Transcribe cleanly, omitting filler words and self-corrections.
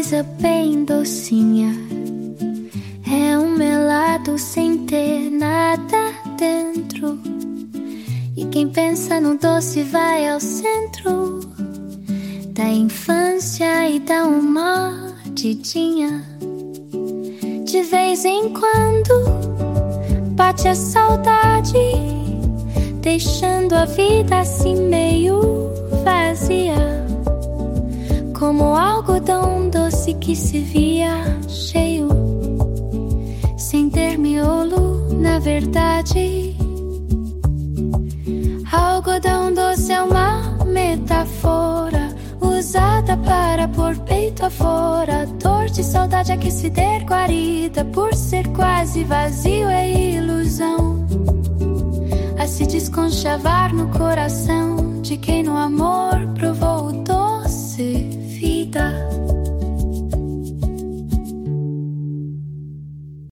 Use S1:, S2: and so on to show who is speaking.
S1: coisa bem docinha. É um melado sem ter nada dentro. E quem pensa no doce vai ao centro da infância e dá uma mordidinha. De vez em quando bate a saudade, deixando a vida assim meio vazia, como algodão doce que se via cheio, sem ter miolo na verdade. Algodão doce é uma metáfora usada para pôr peito afora. Dor de saudade a que se der guarida, por ser quase vazio é ilusão a se desconchavar no coração de quem no amor